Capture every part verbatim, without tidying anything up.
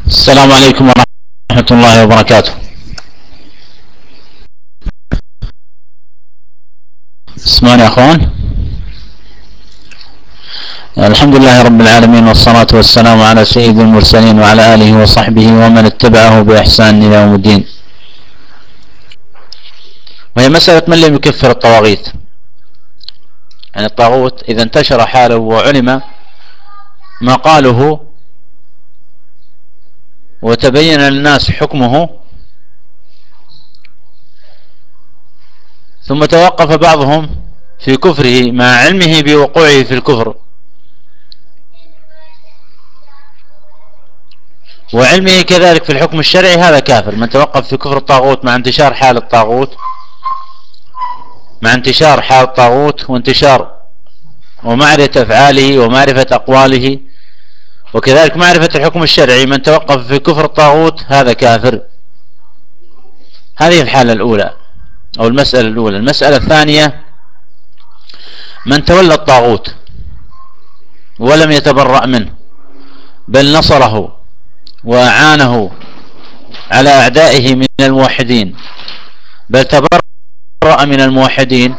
السلام عليكم ورحمة الله وبركاته. اسمعني يا اخوان. الحمد لله رب العالمين، والصلاة والسلام على سيد المرسلين وعلى آله وصحبه ومن اتبعه بإحسان إلى يوم الدين. وهي مسألة من لم يكفر الطواغيت. يعني الطاغوت إذا انتشر حاله وعلم مقاله وتبين للناس حكمه، ثم توقف بعضهم في كفره مع علمه بوقوعه في الكفر وعلمه كذلك في الحكم الشرعي، هذا كافر. من توقف في كفر الطاغوت مع انتشار حال الطاغوت مع انتشار حال الطاغوت وانتشار ومعرفة أفعاله ومعرفة أقواله وكذلك معرفة الحكم الشرعي، من توقف في كفر الطاغوت هذا كافر. هذه الحالة الأولى أو المسألة الأولى. المسألة الثانية: من تولى الطاغوت ولم يتبرأ منه بل نصره وأعانه على أعدائه من الموحدين، بل تبرأ من الموحدين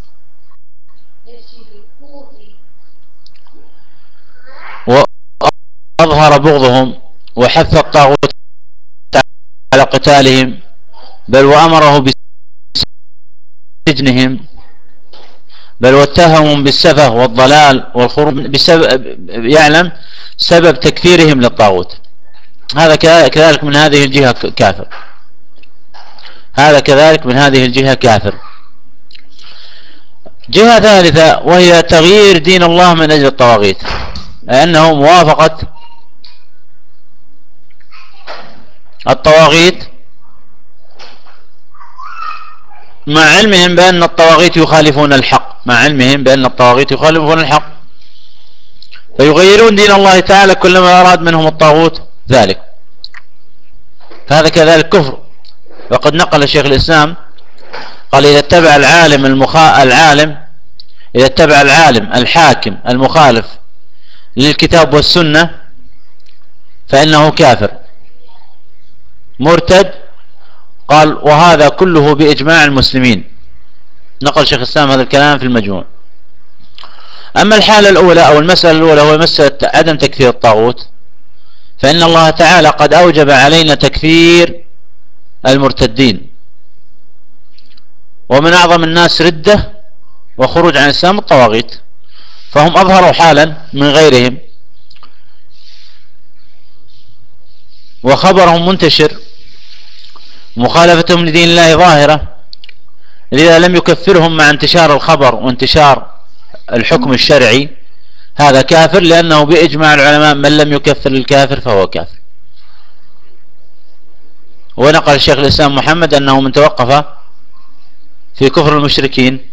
وأظهر بغضهم وحث الطاغوت على قتالهم، بل وأمره بسجنهم، بل واتهمهم بالسفه والضلال والخروج بسبب يعلم سبب تكفيرهم للطاغوت، هذا كذلك من هذه الجهة كافر. هذا كذلك من هذه الجهة كافر. جهة ثالثة وهي تغيير دين الله من أجل الطواغيت، لأنه موافقة الطواغيت مع علمهم بأن الطواغيت يخالفون الحق مع علمهم بأن الطواغيت يخالفون الحق فيغيرون دين الله تعالى كلما أراد منهم الطاغوت ذلك، فهذا كذلك كفر. وقد نقل شيخ الإسلام قال: إذا اتبع العالم المخا... العالم إذا اتبع العالم الحاكم المخالف للكتاب والسنة فإنه كافر مرتد. قال: وهذا كله بإجماع المسلمين. نقل شيخ الإسلام هذا الكلام في المجموع. أما الحالة الأولى أو المسألة الأولى هو مسألة عدم تكفير الطاغوت، فإن الله تعالى قد أوجب علينا تكفير المرتدين، ومن أعظم الناس ردة وخروج عن الإسلام الطواغيت، فهم أظهروا حالا من غيرهم وخبرهم منتشر، مخالفتهم لدين الله ظاهرة، لذا لم يكفرهم مع انتشار الخبر وانتشار الحكم الشرعي. هذا كافر، لأنه بإجماع العلماء من لم يكفر الكافر فهو كافر. ونقل الشيخ الإسلام محمد أنه من توقف في كفر المشركين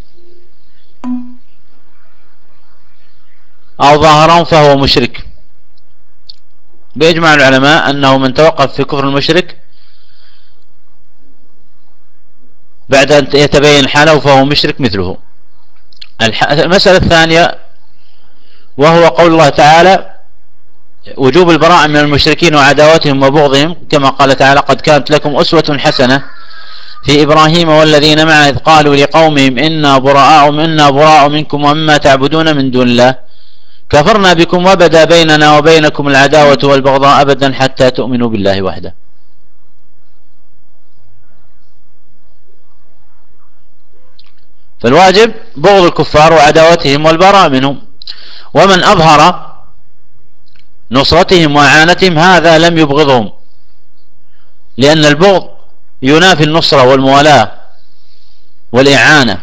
أو ظاهرهم فهو مشرك. بإجماع العلماء أنه من توقف في كفر المشرك بعد أن يتبين حاله فهو مشرك مثله. المسألة الثانية وهو قول الله تعالى: وجوب البراءة من المشركين وعداوتهم وبغضهم، كما قال تعالى: قد كانت لكم أسوة حسنة في إبراهيم والذين معه إذ قالوا لقومهم إنا براء منا براء منكم ومما تعبدون من دون الله كفرنا بكم وبدا بيننا وبينكم العداوة والبغضاء أبدا حتى تؤمنوا بالله وحده. فالواجب بغض الكفار وعداوتهم والبراء منهم، ومن أظهر نصرتهم وإعانتهم هذا لم يبغضهم، لأن البغض ينافي النصرة والموالاة والإعانة.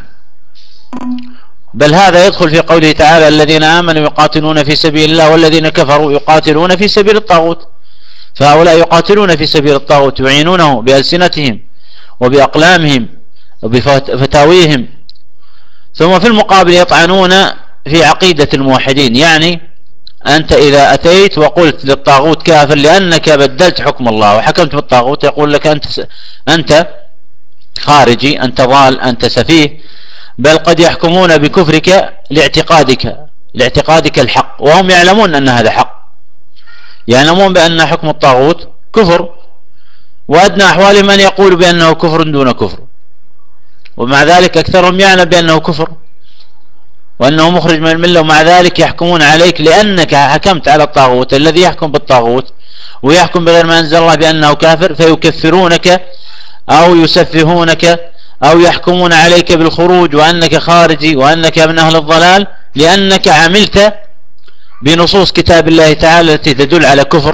بل هذا يدخل في قوله تعالى: الذين آمنوا يقاتلون في سبيل الله والذين كفروا يقاتلون في سبيل الطاغوت. فهؤلاء يقاتلون في سبيل الطاغوت يعينونه بألسنتهم وبأقلامهم وبفتاويهم، ثم في المقابل يطعنون في عقيدة الموحدين. يعني أنت إذا أتيت وقلت للطاغوت كافر لأنك بدلت حكم الله وحكمت بالطاغوت، يقول لك أنت أنت خارجي، أنت ضال، أنت سفيه. بل قد يحكمون بكفرك لاعتقادك لاعتقادك الحق، وهم يعلمون أن هذا حق، يعلمون بأن حكم الطاغوت كفر، وأدنى أحوالهم من يقول بأنه كفر دون كفر، ومع ذلك أكثرهم يعلم بأنه كفر وأنه مخرج من الملة، ومع ذلك يحكمون عليك لأنك حكمت على الطاغوت الذي يحكم بالطاغوت ويحكم بغير ما أنزل الله بأنه كافر، فيكفرونك أو يسفهونك أو يحكمون عليك بالخروج وأنك خارجي وأنك من أهل الضلال، لأنك عملت بنصوص كتاب الله تعالى التي تدل على كفر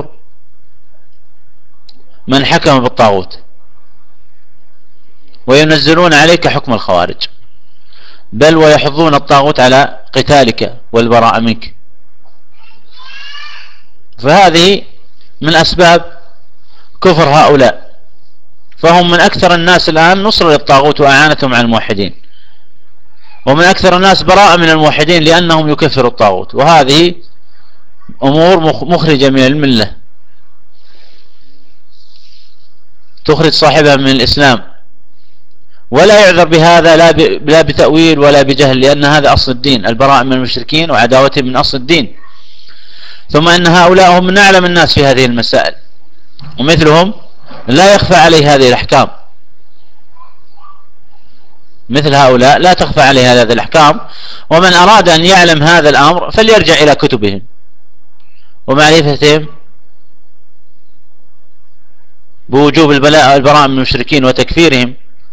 من حكم بالطاغوت، وينزلون عليك حكم الخوارج، بل ويحضون الطاغوت على قتالك والبراء منك. فهذه من أسباب كفر هؤلاء، فهم من أكثر الناس الآن نصر للطاغوت وأعانتهم على الموحدين، ومن أكثر الناس براءة من الموحدين لأنهم يكفروا الطاغوت، وهذه أمور مخرجة من الملة، تخرج صاحبها من الإسلام، ولا يعذر بهذا لا بتأويل ولا بجهل، لأن هذا أصل الدين، البراءة من المشركين وعداوتهم من أصل الدين. ثم أن هؤلاء هم من أعلم الناس في هذه المسائل، ومثلهم لا يخفى عليه هذه الأحكام، مثل هؤلاء لا تخفى عليه هذه الأحكام، ومن أراد أن يعلم هذا الأمر فليرجع إلى كتبهم ومعرفتهم بوجوب البراءة من المشركين وتكفيرهم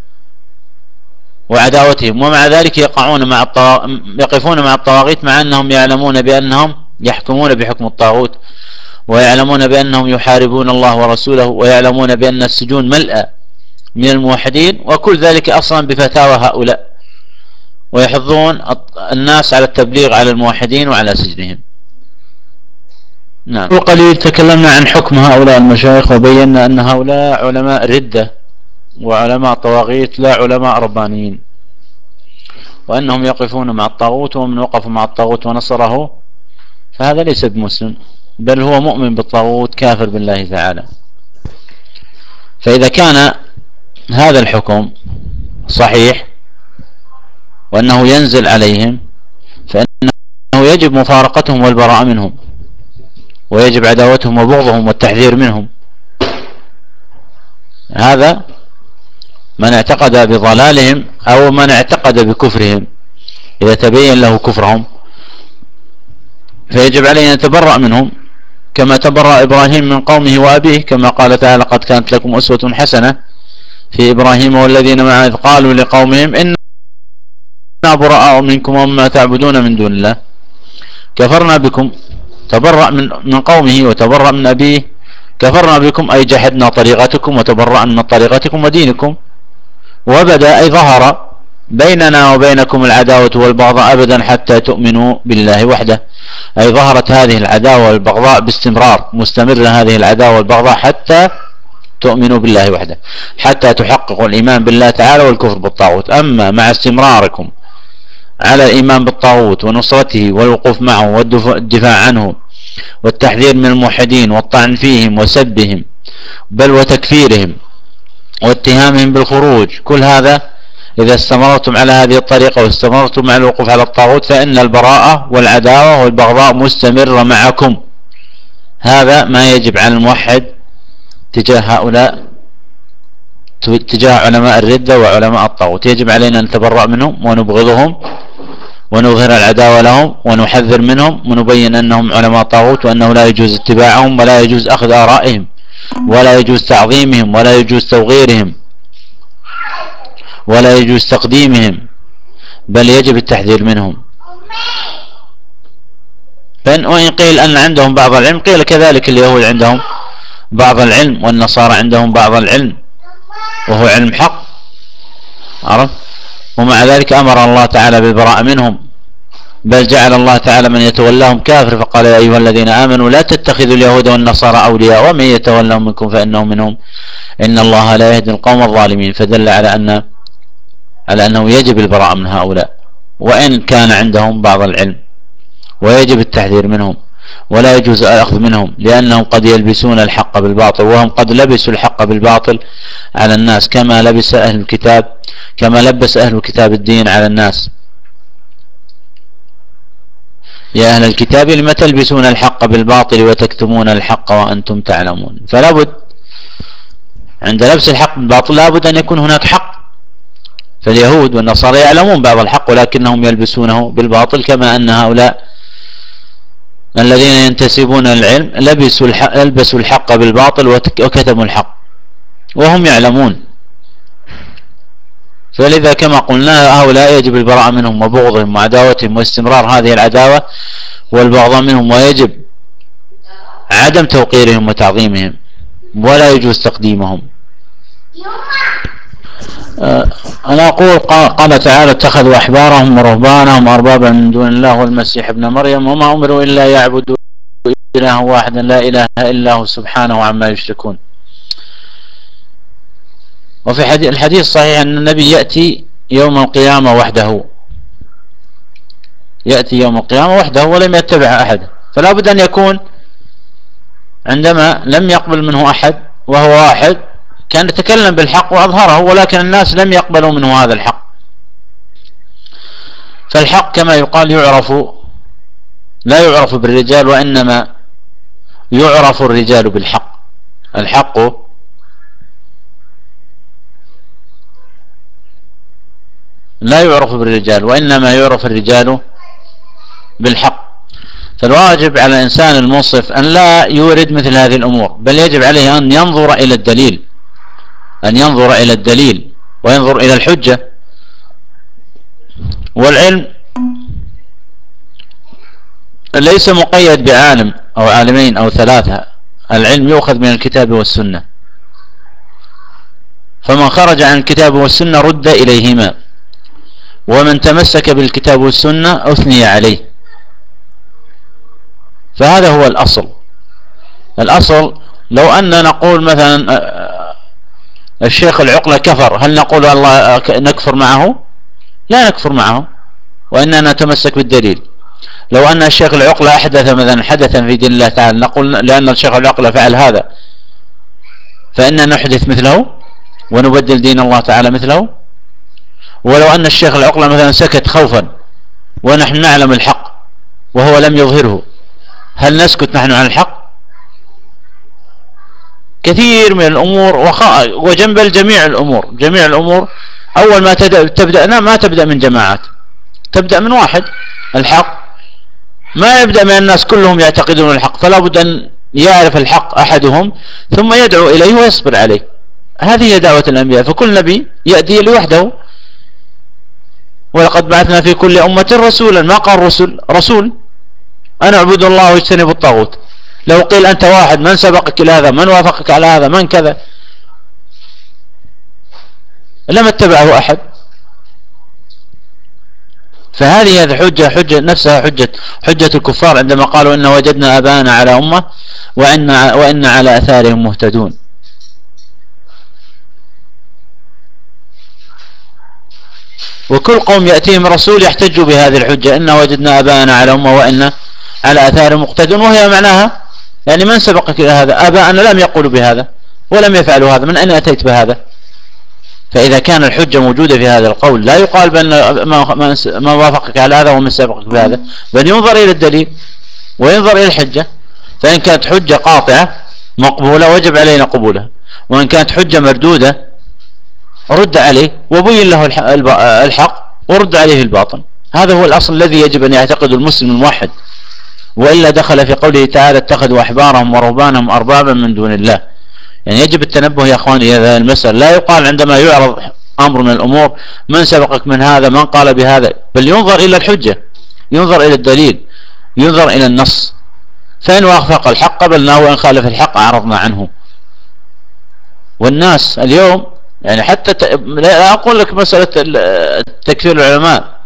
وعداوتهم، ومع ذلك يقعون مع الطواغ... يقفون مع الطواغيت، مع أنهم يعلمون بأنهم يحكمون بحكم الطاغوت، ويعلمون بأنهم يحاربون الله ورسوله، ويعلمون بأن السجون ملأى من الموحدين، وكل ذلك أصلا بفتاوى هؤلاء، ويحضون الناس على التبليغ على الموحدين وعلى سجنهم. نعم. وقليل تكلمنا عن حكم هؤلاء المشايخ، وبينا أن هؤلاء علماء ردة وعلماء طواغيت لا علماء ربانيين، وأنهم يقفون مع الطاغوت، ومن وقف مع الطاغوت ونصره فهذا ليس بمسلم، بل هو مؤمن بالطاغوت كافر بالله تعالى. فإذا كان هذا الحكم صحيح وأنه ينزل عليهم، فإنه يجب مفارقتهم والبراءة منهم، ويجب عداوتهم وبغضهم والتحذير منهم. هذا من اعتقد بضلالهم أو من اعتقد بكفرهم، إذا تبين له كفرهم فيجب عليه أن يتبرأ منهم، كما تبرأ إبراهيم من قومه وأبيه، كما قال تعالى: قد كانت لكم أسوة حسنة في إبراهيم والذين معه إذ قالوا لقومهم إنا براء منكم ومما تعبدون من دون الله كفرنا بكم. تبرأ من من قومه وتبرأ من أبيه، كفرنا بكم أي جحدنا طريقتكم وتبرأنا من طريقتكم ودينكم، وبدأ أي ظهر بيننا وبينكم العداوة والبغضاء أبدا حتى تؤمنوا بالله وحده، أي ظهرت هذه العداوة والبغضاء باستمرار، مستمرة هذه العداوة والبغضاء حتى تؤمنوا بالله وحده، حتى تحققوا الإيمان بالله تعالى والكفر بالطاغوت. أما مع استمراركم على الإيمان بالطاغوت ونصرته والوقوف معه والدفاع عنه والتحذير من الموحدين والطعن فيهم وسبهم بل وتكفيرهم واتهامهم بالخروج، كل هذا إذا استمرتم على هذه الطريقة واستمرتم على الوقوف على الطاغوت فإن البراءة والعداوة والبغضاء مستمرة معكم. هذا ما يجب على الموحد تجاه هؤلاء، تجاه علماء الردة وعلماء الطاغوت، يجب علينا أن نتبرأ منهم ونبغضهم ونظهر العداوة لهم ونحذر منهم ونبين أنهم علماء طاغوت، وأنه لا يجوز اتباعهم ولا يجوز أخذ آرائهم ولا يجوز تعظيمهم ولا يجوز توغيرهم ولا يجوز تقديمهم، بل يجب التحذير منهم. وإن قيل أن عندهم بعض العلم، قيل كذلك اليهود عندهم بعض العلم والنصارى عندهم بعض العلم وهو علم حق، عرف؟ ومع ذلك أمر الله تعالى بالبراءة منهم، بل جعل الله تعالى من يتولاهم كافر، فقال: يا أيها الذين آمنوا لا تتخذوا اليهود والنصارى أولياء ومن يتولهم منكم فإنهم منهم إن الله لا يهدي القوم الظالمين. فدل على أن على أنه يجب البراءة من هؤلاء وإن كان عندهم بعض العلم، ويجب التحذير منهم، ولا يجوز الأخذ منهم، لأنهم قد يلبسون الحق بالباطل، وهم قد لبسوا الحق بالباطل على الناس، كما لبس أهل الكتاب كما لبس أهل الكتاب الدين على الناس. يا أهل الكتاب لم تلبسون الحق بالباطل وتكتمون الحق وأنتم تعلمون. فلا بد عند لبس الحق بالباطل لابد أن يكون هناك حق. فاليهود والنصارى يعلمون بعض الحق ولكنهم يلبسونه بالباطل، كما أن هؤلاء الذين ينتسبون العلم لبسوا الحق, لبسوا الحق بالباطل وكتموا الحق وهم يعلمون. فلذا كما قلنا هؤلاء يجب البراءة منهم وبغضهم وعداوتهم واستمرار هذه العداوة والبغضاء منهم، ويجب عدم توقيرهم وتعظيمهم ولا يجوز تقديمهم. أنا أقول قال تعالى اتخذوا أحبارهم ورهبانهم أربابا من دون الله والمسيح ابن مريم وما أمروا إلا يعبدوا إله واحدا لا إله إلا هو سبحانه عما يشركون. وفي الحديث الصحيح أن النبي يأتي يوم القيامة وحده، يأتي يوم القيامة وحده ولم يتبع أحد، فلا بد أن يكون عندما لم يقبل منه أحد وهو واحد كان يتكلم بالحق وأظهره، ولكن الناس لم يقبلوا منه هذا الحق. فالحق كما يقال يعرف لا يعرف بالرجال وإنما يعرف الرجال بالحق. الحق لا يعرف بالرجال وإنما يعرف الرجال بالحق. فالواجب على الإنسان المنصف أن لا يورد مثل هذه الأمور، بل يجب عليه أن ينظر إلى الدليل، أن ينظر إلى الدليل وينظر إلى الحجة. والعلم ليس مقيد بعالم أو عالمين أو ثلاثة، العلم يؤخذ من الكتاب والسنة، فمن خرج عن الكتاب والسنة رد إليهما، ومن تمسك بالكتاب والسنة أثني عليه. فهذا هو الأصل. الأصل لو أن نقول مثلا الشيخ العقلة كفر، هل نقول الله نكفر معه؟ لا نكفر معه، وإننا نتمسك بالدليل. لو أن الشيخ العقلة أحدث مثلا حدثا في دين الله تعالى، نقول لأن الشيخ العقلة فعل هذا فإننا نحدث مثله ونبدل دين الله تعالى مثله. ولو أن الشيخ العقلة مثلا سكت خوفا ونحن نعلم الحق وهو لم يظهره، هل نسكت نحن عن الحق؟ كثير من الأمور وجنب الجميع الأمور، جميع الأمور أول ما تبدأ ما تبدأ من جماعات، تبدأ من واحد. الحق ما يبدأ من الناس كلهم يعتقدون الحق، فلا بد أن يعرف الحق أحدهم ثم يدعو إليه ويصبر عليه. هذه هي دعوة الأنبياء، فكل نبي يأتي لوحده. ولقد بعثنا في كل أمة رسولا، ما قال رسل رسول أنا أعبد الله واجتنب الطاغوت. لو قيل أنت واحد، من سبقك إلى هذا؟ من وافقك على هذا؟ من كذا؟ لم اتبعه أحد. فهذه هذه حجة حجة نفسها حجة حجة الكفار عندما قالوا إن وجدنا آباءنا على أمة وإن وإن على أثارهم مهتدون. وكل قوم يأتيهم رسول يحتجوا بهذه الحجة، إن وجدنا آباءنا على أمة وإن على أثارهم مقتدون، وهي معناها يعني من سبقك إلى هذا؟ آباءنا لم يقولوا بهذا ولم يفعلوا هذا، من أين أتيت بهذا؟ فإذا كان الحجة موجودة في هذا القول لا يقال بأن ما وافقك على هذا ومن سبقك بهذا، بل ينظر إلى الدليل وينظر إلى الحجة. فإن كانت حجة قاطعة مقبولة وجب علينا قبولها، وإن كانت حجة مردودة رد عليه وبين له الحق ورد عليه الباطل. هذا هو الأصل الذي يجب أن يعتقد المسلم الموحد، وإلا دخل في قوله تعالى اتخذوا أحبارهم ورهبانهم أربابا من دون الله. يعني يجب التنبه يا أخواني إلى هذا المسألة. لا يقال عندما يعرض أمر من الأمور من سبقك من هذا، من قال بهذا، بل ينظر إلى الحجة، ينظر إلى الدليل، ينظر إلى النص. فإن وافق الحق قبلناه وإن خالف الحق أعرضنا عنه. والناس اليوم يعني حتى ت... لا أقول لك مسألة تكفير العلماء،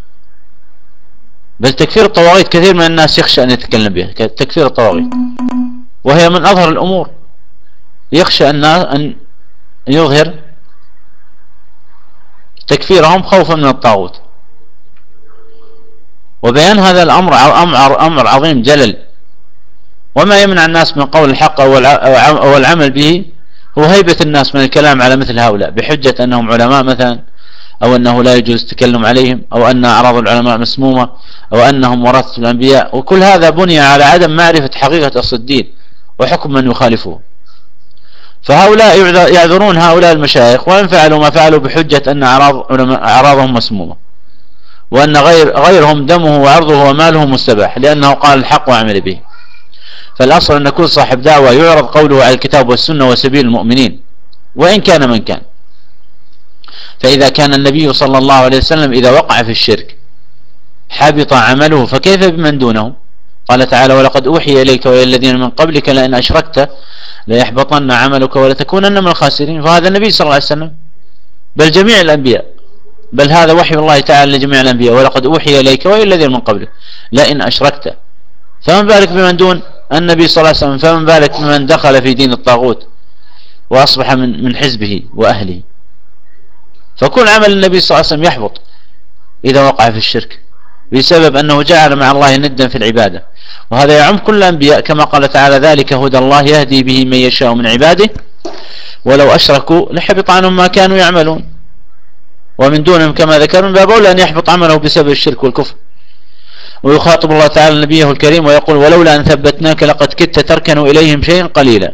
بل تكفير الطواغيت كثير من الناس يخشى أن يتكلم بها. تكفير الطواغيت وهي من أظهر الأمور، يخشى أن يظهر تكفيرهم خوفا من الطاغوت. وبيان هذا الأمر أمر عظيم جلل، وما يمنع الناس من قول الحق أو العمل به هو هيبة الناس من الكلام على مثل هؤلاء بحجة أنهم علماء مثلا، أو أنه لا يجوز التكلم عليهم، أو أن أعراض العلماء مسمومة، أو أنهم ورثة الأنبياء. وكل هذا بني على عدم معرفة حقيقة أصل الدين وحكم من يخالفه. فهؤلاء يعذرون هؤلاء المشايخ وإن فعلوا ما فعلوا بحجة أن أعراض أعراضهم مسمومة، وأن غير غيرهم دمه وعرضه وماله مستباح لأنه قال الحق وعمل به. فالأصل أن كل صاحب دعوة يعرض قوله على الكتاب والسنة وسبيل المؤمنين وإن كان من كان. فإذا كان النبي صلى الله عليه وسلم إذا وقع في الشرك حبط عمله، فكيف بمن دونه؟ قال تعالى: ولقد أوحي إليك وإلى الذين من قبلك لئن أشركت ليحبطن عملك ولتكونن من الخاسرين. فهذا النبي صلى الله عليه وسلم، بل جميع الأنبياء، بل هذا وحي الله تعالى لجميع الأنبياء: ولقد أوحي إليك وإلى الذين من قبلك لئن أشركت. فمن بالك بمن دون النبي صلى الله عليه وسلم؟ فمن بالك بمن دخل في دين الطاغوت وأصبح من من حزبه وأهله؟ فكل عمل النبي صلى الله عليه وسلم يحبط إذا وقع في الشرك بسبب أنه جعل مع الله ندا في العبادة، وهذا يعم كل الأنبياء كما قال تعالى: ذلك هدى الله يهدي به من يشاء من عباده ولو أشركوا لحبط عنهم ما كانوا يعملون. ومن دونهم كما ذكر من باب أولى أن يحبط عمله بسبب الشرك والكفر. ويخاطب الله تعالى نبيه الكريم ويقول: ولولا أن ثبتناك لقد كدت تركن إليهم شيئا قليلا.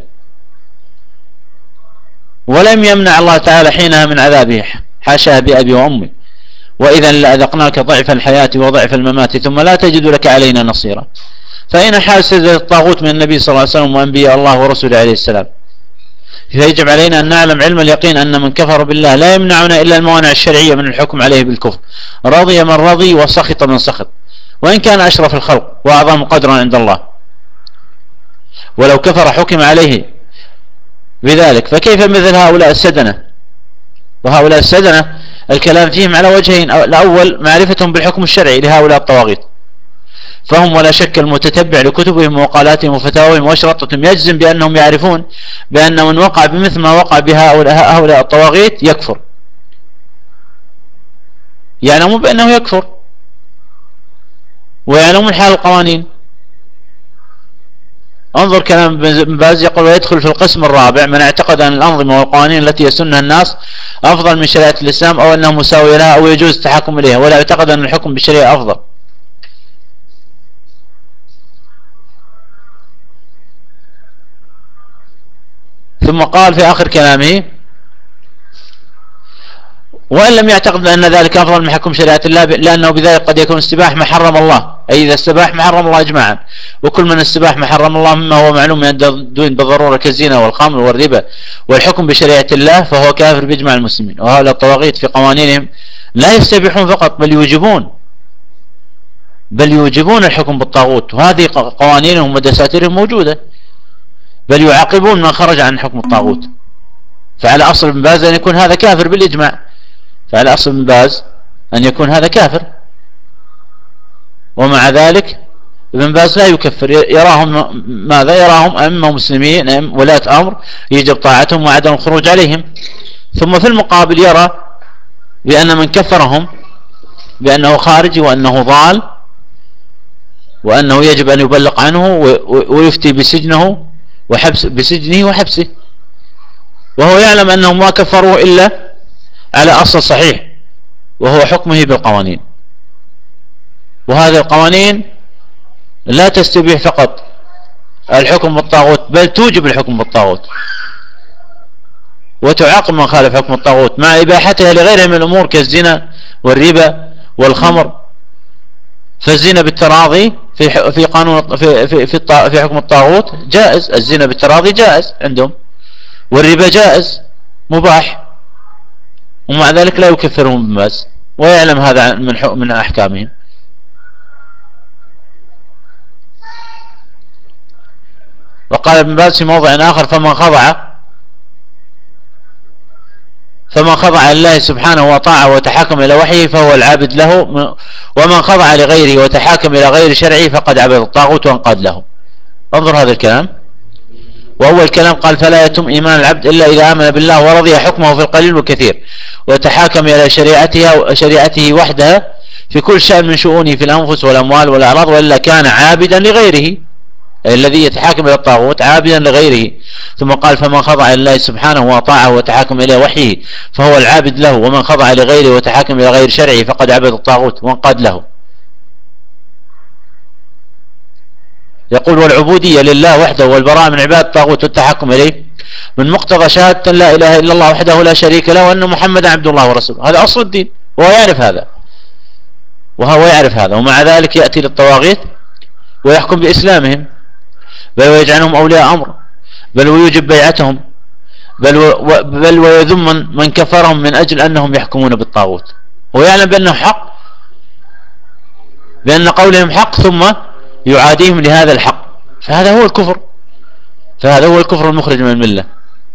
ولم يمنع الله تعالى حينها من عذابه، حاشاه بأبي وأمي: وإذا لأذقناك ضعف الحياة وضعف الممات ثم لا تجد لك علينا نصيرا. فإن حاسد الطاغوت من النبي صلى الله عليه وسلم وأنبياء الله ورسوله عليه السلام. فيجب علينا أن نعلم علم اليقين أن من كفر بالله لا يمنعنا إلا الموانع الشرعية من الحكم عليه بالكفر، رضي من رضي وسخط من سخط، وإن كان أشرف الخلق وأعظم قدرا عند الله. ولو كفر حكم عليه بذلك، فكيف مثل هؤلاء السدنة؟ وهؤلاء السدنة الكلام فيهم على وجهين: الأول معرفتهم بالحكم الشرعي لهؤلاء الطواغيت، فهم ولا شك المتتبع لكتبهم ومقالاتهم وفتاويهم وأشرطتهم يجزم بأنهم يعرفون بأن من وقع بمثل ما وقع بها هؤلاء الطواغيت يكفر، يعلمون بأنه يكفر ويعلمون حال القوانين. انظر كلام ابن باز يقول: ويدخل في القسم الرابع من اعتقد أن الأنظمة والقوانين التي يسنها الناس أفضل من شريعة الإسلام أو أنها مساوية لها أو يجوز التحكم إليها، ولا يعتقد أن الحكم بالشريعة أفضل. ثم قال في آخر كلامه: وإن لم يعتقد أن ذلك أفضل من حكم شريعة الله لأنه بذلك قد يكون استباح ما حرم الله، أي إذا استباح ما حرم الله إجماعا، وكل من استباح ما حرم الله مما هو معلوم من الدين بالضرورة كالزنا والخمر والربا والحكم بشريعة الله فهو كافر بإجماع المسلمين. وهؤلاء الطواغيت في قوانينهم لا يستبيحون فقط بل يوجبون بل يوجبون الحكم بالطاغوت، وهذه قوانينهم ودساتيرهم موجودة، بل يعاقبون من خرج عن حكم الطاغوت. فعلى أصل ابن باز أن يكون هذا كافر بالإجماع، فعلى أصل ابن باز أن يكون هذا كافر، ومع ذلك ابن باز لا يكفر، يراهم ماذا؟ يراهم أئمة مسلمين ولاة أمر يجب طاعتهم وعدم الخروج عليهم. ثم في المقابل يرى بأن من كفرهم بأنه خارجي وأنه ضال وأنه يجب أن يبلغ عنه ويفتي بسجنه وحبس بسجنه وحبسه، وهو يعلم أنهم ما كفروه إلا على أصل صحيح وهو حكمه بالقوانين. وهذه القوانين لا تستبيح فقط الحكم بالطاغوت بل توجب الحكم بالطاغوت وتعاقب من خالف حكم الطاغوت مع إباحتها لغيرها من الأمور كالزنا والربا والخمر. فالزنا بالتراضي في في قانون في في في, في حكم الطاغوت جائز، الزنا بالتراضي جائز عندهم، والربا جائز مباح، ومع ذلك لا يكفرهم بالماس ويعلم هذا من من أحكامهم. وقال ابن باز في موضع آخر: فمن خضع فمن خضع لله سبحانه وطاعه وتحاكم إلى وحيه فهو العابد له، ومن خضع لغيره وتحاكم إلى غير شرعه فقد عبد الطاغوت وانقاد له. انظر هذا الكلام. وأول كلام قال: فلا يتم إيمان العبد إلا إذا آمن بالله ورضي حكمه في القليل والكثير وتحاكم إلى شريعتها شريعته وحدها في كل شأن من شؤونه في الأنفس والأموال والأعراض، وإلا كان عابدا لغيره، الذي يتحاكم إلى الطاغوت عابدا لغيره. ثم قال: فمن خضع لله سبحانه وطاعه وتحاكم إلى وحيه فهو العابد له، ومن خضع لغيره وتحاكم إلى غير شرعه فقد عبد الطاغوت وانقاد له. يقول والعبودية لله وحده والبراءة من عباد الطاغوت والتحكم إليه من مقتضى شهادة لا إله إلا الله وحده لا شريك له وأن محمدا عبد الله ورسوله. هذا أصل الدين وهو يعرف هذا، وهو يعرف هذا، ومع ذلك يأتي للطواغيت ويحكم بإسلامهم، بل ويجعلهم أولياء أمر، بل ويوجب بيعتهم، بل, و بل ويذم من, من كفرهم من أجل أنهم يحكمون بالطاغوت، ويعلم بأنه حق، بأن قولهم حق، ثم يعاديهم لهذا الحق. فهذا هو الكفر، فهذا هو الكفر المخرج من الملة.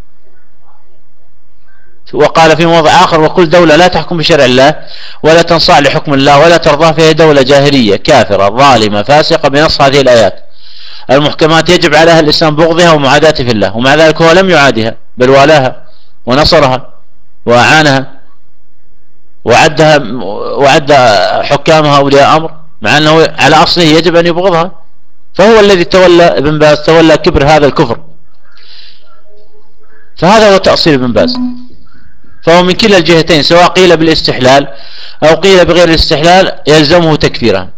وقال في موضع آخر وكل دولة لا تحكم بشرع الله ولا تنصاع لحكم الله ولا ترضاه فهي دولة جاهلية كافرة ظالمة فاسقة بنص هذه الآيات المحكمات يجب على أهل الإسلام بغضها ومعاداة في الله، ومع ذلك هو لم يعادها بل والاها ونصرها وأعانها وعدها وعد حكامها أولياء أمر، مع أنه على أصله يجب أن يبغضها. فهو الذي تولى ابن باز تولى كبر هذا الكفر. فهذا هو تأصيل ابن باز، فهو من كلا الجهتين، سواء قيل بالاستحلال أو قيل بغير الاستحلال يلزمه تكفيرها.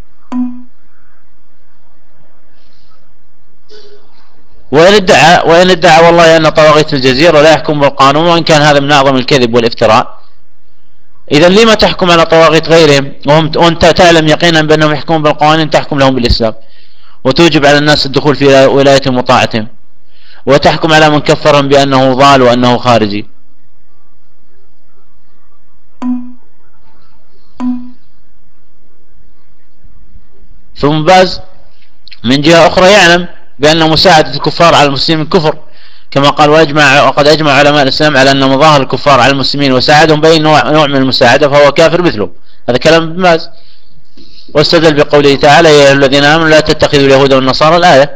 وإن ادعى وإن ادعى والله أن طواغيت الجزيرة لا يحكم بالقانون، وإن كان هذا من أعظم الكذب والافتراء، إذا لما تحكم على طواغيت غيرهم وهم وأنت تعلم يقينا بأنهم يحكمون بالقوانين تحكم لهم بالإسلام وتوجب على الناس الدخول في ولايتهم وطاعتهم، وتحكم على من كفرهم بأنه ضال وأنه خارجي؟ ثم باز من جهة أخرى يعلم بأن مساعدة الكفار على المسلمين كفر، كما قال وأجمع وقد أجمع علماء الإسلام على أن مظاهر الكفار على المسلمين وساعدهم بأي نوع, نوع من المساعدة فهو كافر مثله. هذا كلام ابن باز، واستدل بقوله تعالى يا أيها الذين آمنوا لا تتخذوا اليهود والنصارى الآية.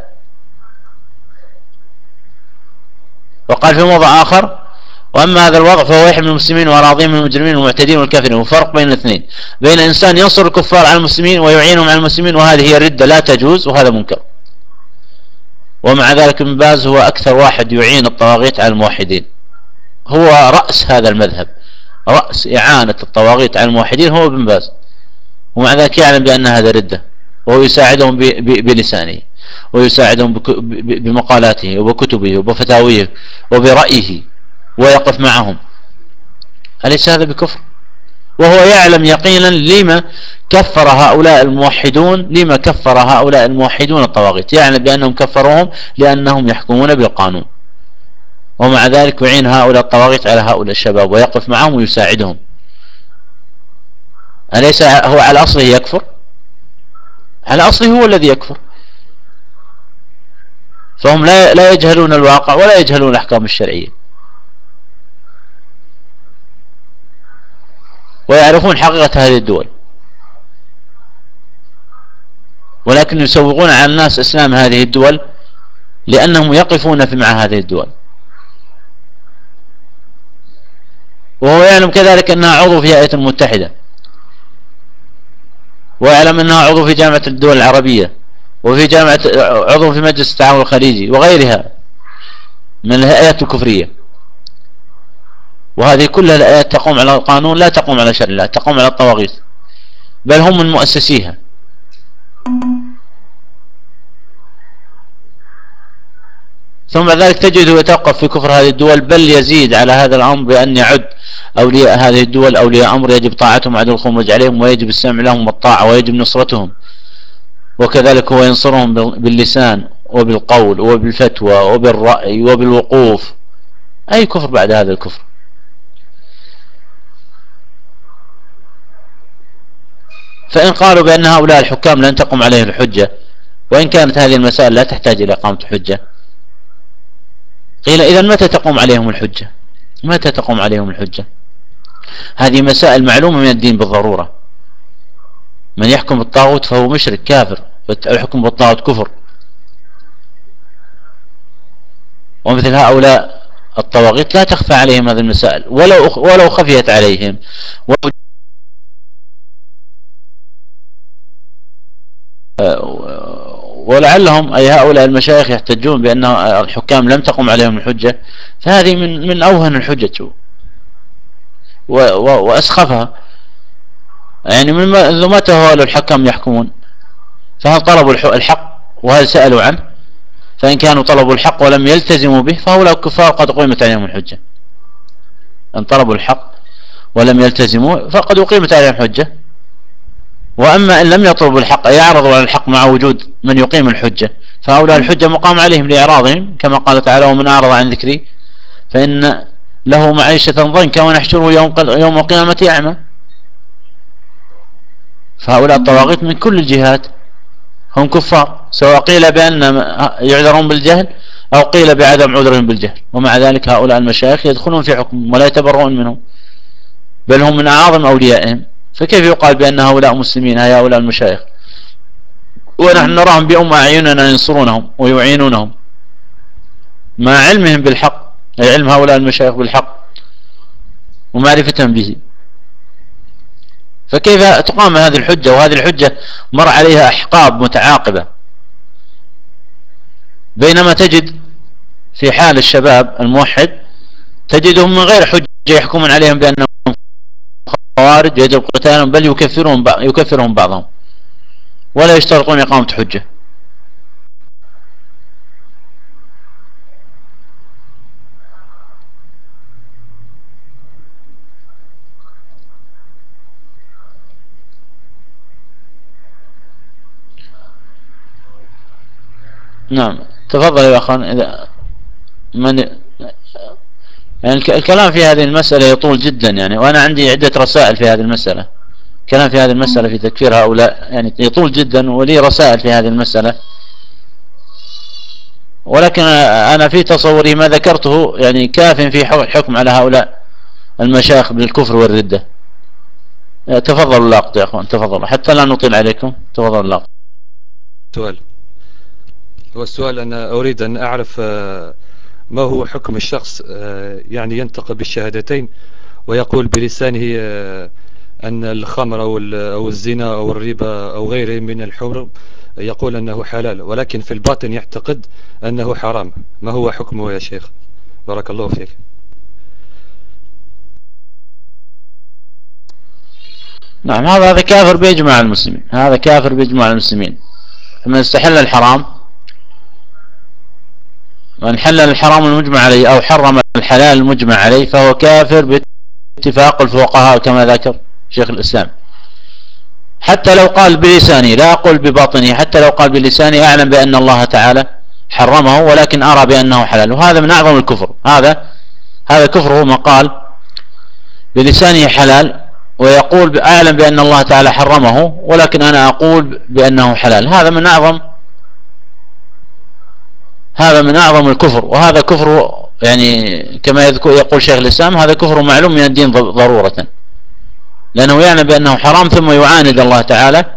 وقال في موضع آخر وأما هذا الوضع فهو يحمي المسلمين وأراضيهم من المجرمين والمعتدين والكافرين. وفرق بين الاثنين، بين إنسان ينصر الكفار على المسلمين ويعينهم على المسلمين وهذه هي الردة لا تجوز وهذا منكر، ومع ذلك ابن باز هو أكثر واحد يعين الطواغيت على الموحدين، هو رأس هذا المذهب، رأس إعانة الطواغيت على الموحدين هو ابن باز، ومع ذلك يعلم بأن هذا ردة، وهو يساعدهم بلسانه ويساعدهم بمقالاته وبكتبه وبفتاويه وبرأيه ويقف معهم. أليس هذا بكفر؟ وهو يعلم يقينا لما كفر هؤلاء الموحدون لما كفر هؤلاء الموحدون الطواغيت، يعلم بأنهم كفروهم لأنهم يحكمون بالقانون، ومع ذلك يعين هؤلاء الطواغيت على هؤلاء الشباب ويقف معهم ويساعدهم. أليس هو على أصله يكفر؟ على أصله هو الذي يكفر. فهم لا لا يجهلون الواقع ولا يجهلون الأحكام الشرعية، ويعرفون حقيقة هذه الدول، ولكن يسوقون على الناس إسلام هذه الدول لأنهم يقفون في مع هذه الدول. وهو يعلم كذلك أنها عضو في الهيئة المتحدة، ويعلم أنها عضو في جامعة الدول العربية، وفي جامعة عضو في مجلس التعاون الخليجي وغيرها من الهيئات الكفرية. وهذه كلها الآيات تقوم على القانون لا تقوم على شرع الله، تقوم على الطواغيت، بل هم من مؤسسيها. ثم ذلك تجده يتوقف في كفر هذه الدول، بل يزيد على هذا الأمر بأن يعد أولياء هذه الدول أولياء أمر يجب طاعتهم عدم الخروج عليهم ويجب السمع لهم والطاعة ويجب نصرتهم، وكذلك هو ينصرهم باللسان وبالقول وبالفتوى وبالرأي وبالوقوف. أي كفر بعد هذا الكفر؟ فإن قالوا بأن هؤلاء الحكام لن تقوم عليهم الحجة، وإن كانت هذه المسائل لا تحتاج إلى إقامة حجة، قيل إذا متى تقوم عليهم الحجة؟ متى تقوم عليهم الحجة؟ هذه مسائل معلومة من الدين بالضرورة. من يحكم بالطاغوت فهو مشرك كافر، والحكم بالطاغوت كفر. ومثل هؤلاء الطواغيت لا تخفى عليهم هذه المسائل، ولو ولو خفيت عليهم ولعلهم أي هؤلاء المشايخ يحتجون بأن الحكام لم تقم عليهم الحجة، فهذه من من أوهن الحجج وأسخفها. يعني من متى هؤلاء الحكام يحكمون؟ فهل طلبوا الحق وهل سألوا عنه؟ فإن كانوا طلبوا الحق ولم يلتزموا به فهؤلاء الكفار قد أقيمت عليهم الحجة. إن طلبوا الحق ولم يلتزموا فقد أقيمت عليهم الحجة. وأما إن لم يطلبوا الحق يعرضوا على الحق مع وجود من يقيم الحجة فهؤلاء الحجة مقام عليهم لإعراضهم، كما قال تعالى: ومن أعرض عن ذكري فإن له معيشة ضنكا ونحشره يوم يوم القيامة أعمى. فهؤلاء الطواغيت من كل الجهات هم كفار، سواء قيل بأن يعذرون بالجهل أو قيل بعدم عذرهم بالجهل، ومع ذلك هؤلاء المشايخ يدخلون في حكم ولا يتبرؤون منهم، بل هم من أعظم أوليائهم. فكيف يقال بأن هؤلاء مسلمين هؤلاء هؤلاء المشايخ ونحن نراهم بأم أعيننا ينصرونهم ويعينونهم مع علمهم بالحق، أي علم هؤلاء المشايخ بالحق ومعرفتهم به؟ فكيف تقام هذه الحجة وهذه الحجة مر عليها أحقاب متعاقبة؟ بينما تجد في حال الشباب الموحد تجدهم من غير حجة يحكمون عليهم بأنهم خوارج يجب قتالهم، بل يكفرهم يكفرهم بعضهم ولا يشترطون إقامة حجة. نعم تفضل يا أخوان. إذا من يعني الكلام في هذه المسألة يطول جدا يعني، وأنا عندي عدة رسائل في هذه المسألة. كلام في هذه المسألة في تكفير هؤلاء يعني يطول جدا، ولي رسائل في هذه المسألة، ولكن أنا في تصوري ما ذكرته يعني كاف في حكم على هؤلاء المشايخ بالكفر والردة. تفضلوا لاقط يا أخوان، تفضلوا حتى لا نطيل عليكم. تفضلوا لاقط. سؤال هو السؤال أنا أريد أن أعرف ما هو حكم الشخص يعني ينطق بالشهادتين ويقول بلسانه أن الخمر أو الزنا أو الربا أو غيره من الحرم يقول أنه حلال، ولكن في الباطن يعتقد أنه حرام. ما هو حكمه يا شيخ؟ بارك الله فيك. نعم هذا هذا كافر بإجماع المسلمين، هذا كافر بإجماع المسلمين. من استحل الحرام، من حلل الحرام المجمع عليه أو حرم الحلال المجمع عليه فهو كافر باتفاق الفقهاء كما ذكر شيخ الإسلام. حتى لو قال بلسانه، لا أقول بباطنه، حتى لو قال بلسانه أعلم بأن الله تعالى حرمه ولكن أرى بأنه حلال، وهذا من أعظم الكفر. هذا هذا كفره من قال بلسانه حلال ويقول أعلم بأن الله تعالى حرمه ولكن أنا أقول بأنه حلال. هذا من أعظم هذا من أعظم الكفر، وهذا كفر يعني كما يقول شيخ الإسلام هذا كفر معلوم من الدين ضرورة، لأنه يعلم بأنه حرام ثم يعاند الله تعالى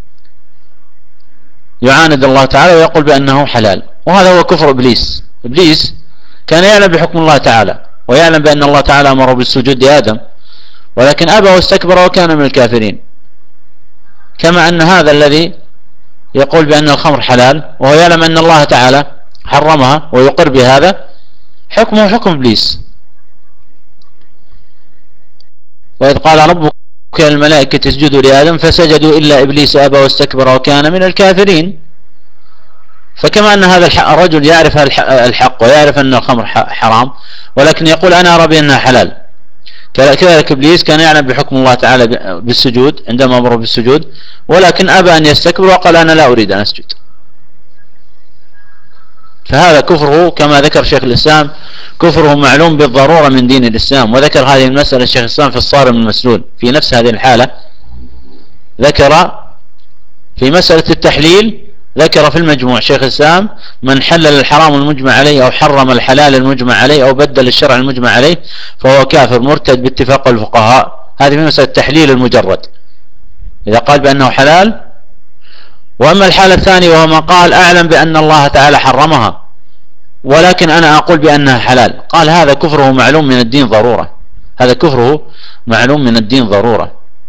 يعاند الله تعالى ويقول بأنه حلال. وهذا هو كفر إبليس. إبليس كان يعلم بحكم الله تعالى ويعلم بأن الله تعالى أمره بالسجود لآدم، ولكن أبى واستكبر وكان من الكافرين. كما أن هذا الذي يقول بأن الخمر حلال وهو يعلم أن الله تعالى حرمها ويقر بهذا حكمه حكم إبليس. وإذ قال ربك الملائكة اسجدوا لآدم فسجدوا إلا إبليس أبى واستكبر وكان من الكافرين. فكما أن هذا الرجل يعرف الحق ويعرف أن الخمر حرام ولكن يقول أنا أرى بأنها حلال، كذلك إبليس كان يعلم بحكم الله تعالى بالسجود عندما أمر بالسجود ولكن أبى أن يستكبر وقال أنا لا أريد أن أسجد. فهذا كفره كما ذكر شيخ الإسلام كفره معلوم بالضرورة من دين الإسلام. وذكر هذه المسألة الشيخ الإسلام في الصارم المسلول في نفس هذه الحالة، ذكر في مسألة التحليل ذكر في المجموع شيخ الإسلام من حلل الحرام المجمع عليه أو حرم الحلال المجمع عليه أو بدل الشرع المجمع عليه فهو كافر مرتد باتفاق الفقهاء. هذه في مسألة التحليل المجرد إذا قال بأنه حلال. وأما الحالة الثانية وهو ما قال أعلم بأن الله تعالى حرمها ولكن أنا أقول بأنها حلال، قال هذا كفره معلوم من الدين ضرورة. هذا كفره معلوم من الدين ضرورة.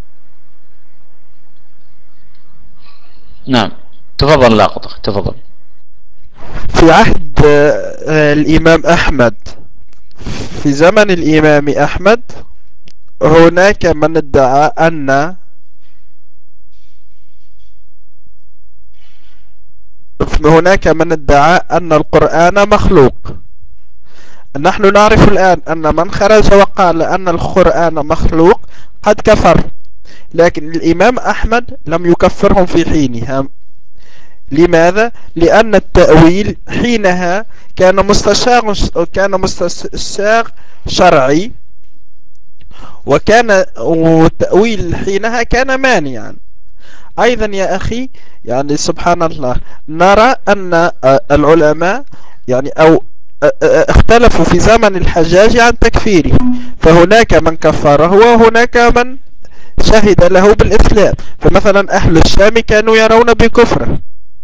نعم تفضل لاقط تفضل. في عهد الإمام أحمد، في زمن الإمام أحمد هناك من ادعى أن هناك من ادعى أن القرآن مخلوق. نحن نعرف الآن أن من خرج وقال أن القرآن مخلوق قد كفر، لكن الإمام أحمد لم يكفرهم في حينها. لماذا؟ لأن التأويل حينها كان مستشار كان مستشار شرعي، وكان التأويل حينها كان مانعا. أيضا يا أخي، يعني سبحان الله، نرى أن العلماء يعني أو اختلفوا في زمن الحجاج عن تكفيره، فهناك من كفره وهناك من شهد له بالإسلام. فمثلا أهل الشام كانوا يرون بكفره.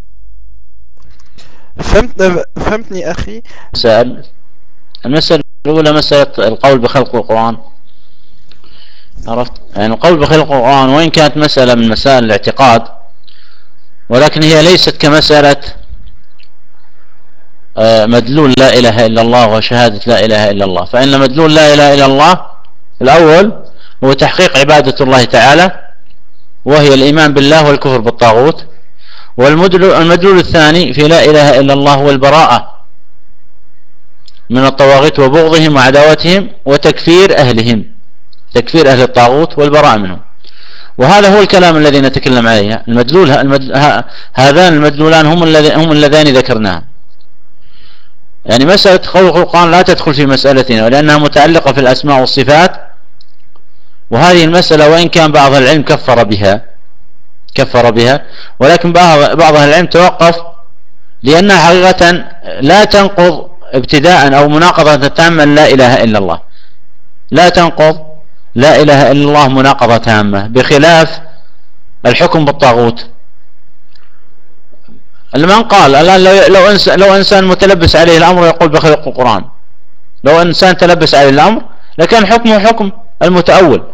فهمت فهمتني أخي؟ سأل المسألة الأولى مسألة القول بخلق القرآن. عرفت؟ يعني القول بخلق القرآن وإن كانت مسألة من مسائل الاعتقاد، ولكن هي ليست كمسألة مدلول لا إله إلا الله وشهادة لا إله إلا الله. فإن مدلول لا إله إلا الله الأول هو تحقيق عبادة الله تعالى، وهي الإيمان بالله والكفر بالطاغوت. والمدلول الثاني في لا إله إلا الله هو البراءة من الطواغيت وبغضهم وعداوتهم وتكفير أهلهم، تكفير أهل الطاغوت والبراءة منهم. وهذا هو الكلام الذي نتكلم عليه. المدلول المدل... هذان المدلولان هم الذين هم اللذان ذكرناها. يعني مسألة خلق القرآن لا تدخل في مسألتنا، ولأنها متعلقة في الأسماء والصفات، وهذه المسألة وإن كان بعض العلم كفر بها كفر بها ولكن بعض أهل العلم توقف، لأنها حقيقة لا تنقض ابتداء أو مناقضة تامة لا إله إلا الله، لا تنقض لا إله إلا الله مناقضة تامة، بخلاف الحكم بالطاغوت. من قال الآن لو, لو, إنسان لو إنسان متلبس عليه الأمر يقول بخلق القرآن، لو إنسان تلبس عليه الأمر لكان حكمه حكم المتأول.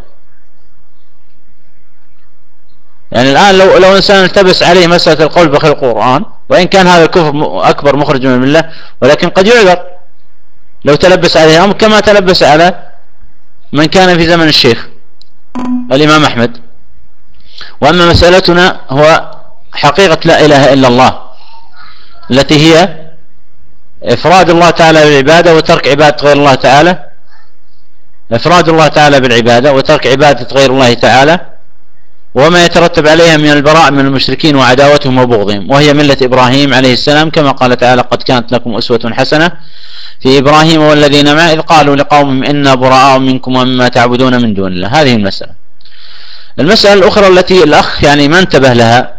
يعني الآن لو, لو إنسان التبس عليه مسألة القول بخلق القرآن، وإن كان هذا الكفر أكبر مخرج من الله، ولكن قد يعذر لو تلبس عليه الأمر كما تلبس على من كان في زمن الشيخ الإمام أحمد. وأما مسألتنا هو حقيقة لا إله إلا الله، التي هي إفراد الله تعالى بالعبادة وترك عبادة غير الله تعالى، إفراد الله تعالى بالعبادة وترك عبادة غير الله تعالى، وما يترتب عليها من البراء من المشركين وعداوتهم وبغضهم، وهي ملة إبراهيم عليه السلام، كما قال تعالى: قد كانت لكم أسوة حسنة في إبراهيم والذين معه إذ قالوا لقومهم إنا براء منكم ومما تعبدون من دون الله. هذه المسألة. المسألة الأخرى التي الأخ يعني ما انتبه لها،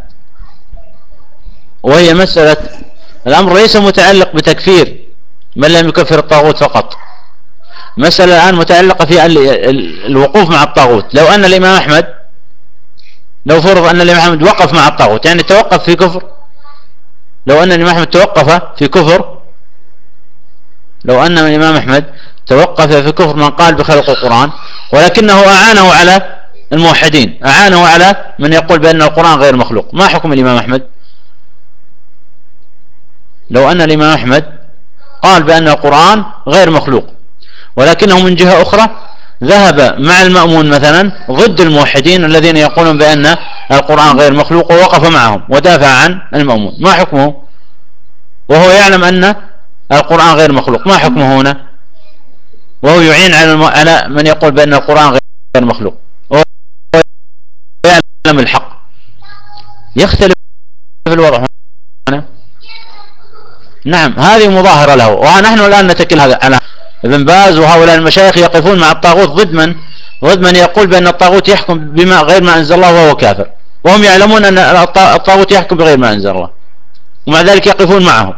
وهي مسألة الأمر ليس متعلق بتكفير من لم يكفر الطاغوت فقط. مسألة الآن متعلقة في الوقوف مع الطاغوت. لو أن الإمام أحمد لو فرض أن الإمام أحمد وقف مع الطاغوت، يعني توقف في كفر، لو أن الإمام أحمد توقف في كفر لو أن الإمام أحمد توقف في كفر من قال بخلق القرآن، ولكنه أعانه على الموحدين، أعانه على من يقول بأن القرآن غير مخلوق، ما حكم الإمام أحمد؟ لو أن الإمام أحمد قال بأن القرآن غير مخلوق، ولكنه من جهة أخرى ذهب مع المأمون مثلا ضد الموحدين الذين يقولون بأن القرآن غير مخلوق، ووقف معهم ودافع عن المأمون، ما حكمه؟ وهو يعلم أن القرآن غير مخلوق، ما حكمه هنا؟ وهو يعين على من يقول بأن القرآن غير مخلوق، وهو يعلم الحق. يختلف الوضع هنا. نعم، هذه مظاهرة له. ونحن الآن نتكلم هذا على ابن باز وهؤلاء المشايخ يقفون مع الطاغوت ضد من ضد من يقول بأن الطاغوت يحكم بما غير ما أنزل الله وهو كافر، وهم يعلمون أن الطاغوت يحكم بغير ما أنزل الله، ومع ذلك يقفون معه.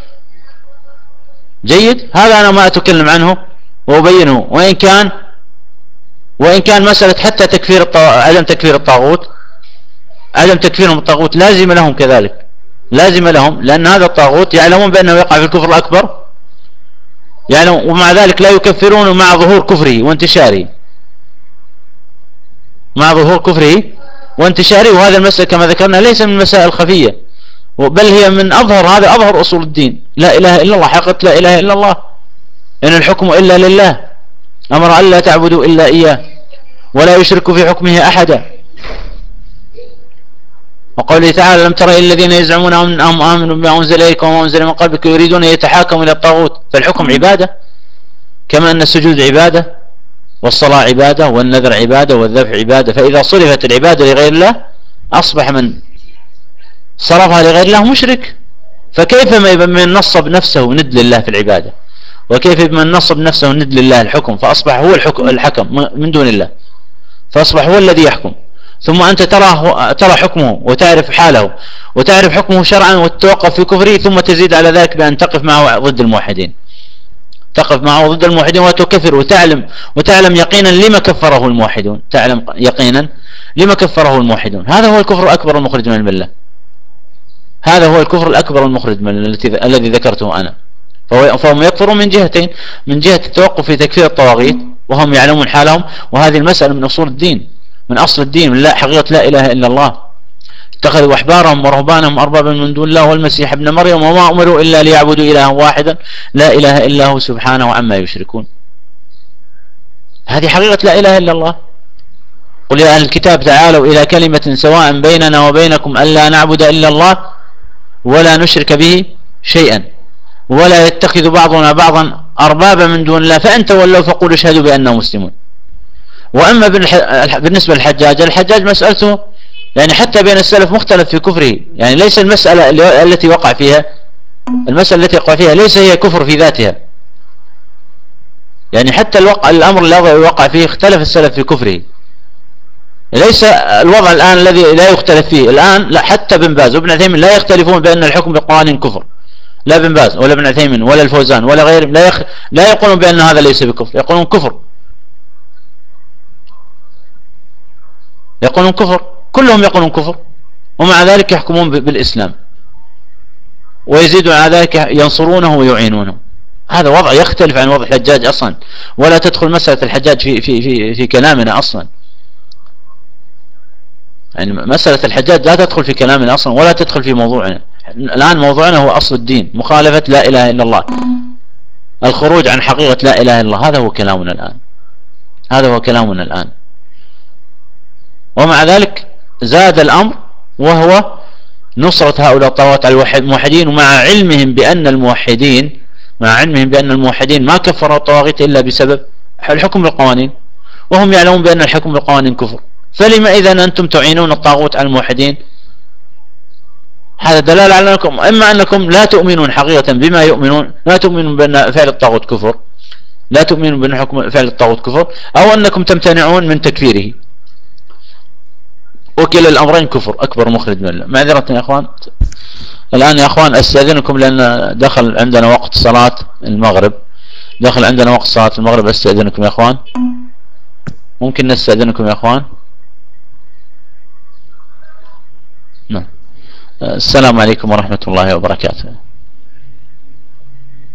جيد، هذا أنا ما أتكلم عنه وأبينه. وإن كان وإن كان مسألة حتى تكفير الطا... عدم تكفير الطاغوت، عدم تكفيرهم الطاغوت لازم لهم كذلك، لازم لهم، لأن هذا الطاغوت يعلمون بأنه يقع في الكفر الأكبر، يعني ومع ذلك لا يكفرونه مع ظهور كفره وانتشاره، مع ظهور كفره وانتشاره. وهذا المسألة كما ذكرنا ليس من المسائل الخفية، بل هي من أظهر، هذا أظهر أصول الدين. لا إله إلا الله، حقيقة لا إله إلا الله، إن الحكم إلا لله، أمر ألا تعبدوا إلا إياه ولا يشرك في حكمه أحدا. وقوله تعالى لم تر الذين يزعمون أنهم آمنوا بما أنزل إليكم وما أنزل من قبلك يريدون أن يتحاكموا إلى الطاغوت. فالحكم عبادة كما أن السجود عبادة والصلاة عبادة والنذر عبادة والذبح عبادة. فإذا صرفت العبادة لغير الله أصبح من صرفها لغير الله مشرك. فكيف من نصب نفسه ند لله في العبادة، وكيف من نصب نفسه ند لله الحكم، فأصبح هو الحكم من دون الله، فأصبح هو الذي يحكم. ثم أنت تراه ترى حكمه وتعرف حاله وتعرف حكمه شرعا وتتوقف في كفره، ثم تزيد على ذلك بأن تقف معه ضد الموحدين، تقف معه ضد الموحدين وتكفر، وتعلم وتعلم يقينا لما كفره الموحدون، تعلم يقينا لما كفره الموحدون. هذا هو الكفر الأكبر المخرج من الملة، هذا هو الكفر الأكبر المخرج من الذي ذكرته أنا. فهم يكفرون من جهتين، من جهة التوقف في تكفير الطواغيت وهم يعلمون حالهم، وهذه المسألة من أصول الدين، من أصل الدين، من لا حقيقة لا إله إلا الله. اتخذوا أحبارهم ورهبانهم أربابا من دون الله والمسيح ابن مريم وما أمروا إلا ليعبدوا إلها واحدا لا إله إلا هو سبحانه عما يشركون. هذه حقيقة لا إله إلا الله. قل يا أهل الكتاب تعالوا إلى كلمة سواء بيننا وبينكم ألا نعبد إلا الله ولا نشرك به شيئا ولا يتخذ بعضنا بعضا أربابا من دون الله فإن تولوا فقولوا اشهدوا بأننا مسلمون. وأما بالنسبة للحجاج، الحجاج مسألته يعني حتى بين السلف مختلف في كفره، يعني ليس المسألة التي وقع فيها، المسألة التي وقع فيها ليس هي كفر في ذاتها، يعني حتى الوقع الأمر الذي وقع فيه اختلف السلف في كفره، ليس الوضع الآن الذي لا يختلف فيه الآن. لا، حتى ابن باز وابن عثيمين لا يختلفون بأن الحكم بقوانين كفر، لا ابن باز ولا ابن عثيمين ولا الفوزان ولا غيرهم لا, يخ... لا يقولون بأن هذا ليس بكفر، يقولون كفر، يقولون كفر، كلهم يقولون كفر، ومع ذلك يحكمون بالإسلام ويزيدون على ذلك ينصرونه ويعينونه. هذا وضع يختلف عن وضع الحجاج أصلا، ولا تدخل مسألة الحجاج في, في, في, في كلامنا أصلا، يعني مسألة الحجاج لا تدخل في كلامنا أصلا ولا تدخل في موضوعنا. الآن موضوعنا هو أصل الدين، مخالفة لا إله إلا الله، الخروج عن حقيقة لا إله إلا الله، هذا هو كلامنا الآن، هذا هو كلامنا الآن. ومع ذلك زاد الأمر وهو نصرة هؤلاء الطواغيت على الموحدين، ومع علمهم بأن الموحدين مع علمهم بأن الموحدين ما كفروا الطواغيت إلا بسبب الحكم بالقوانين، وهم يعلمون بأن الحكم بالقوانين كفر. فلما إذا أنتم تعينون الطاغوت على الموحدين؟ هذا دلالة على أنكم إما أنكم لا تؤمنون حقيقة بما يؤمنون، لا تؤمنون بأن فعل الطاغوت كفر، لا تؤمنون بأن حكم فعل الطاغوت كفر، أو أنكم تمتنعون من تكفيره. وكلا الأمرين كفر أكبر مخرج من الله. معذرة يا أخوان، الآن يا أخوان أستأذنكم لأن دخل عندنا وقت صلاة المغرب، دخل عندنا وقت صلاة المغرب، أستأذنكم يا أخوان، ممكن نستأذنكم يا أخوان؟ نعم. السلام عليكم ورحمة الله وبركاته.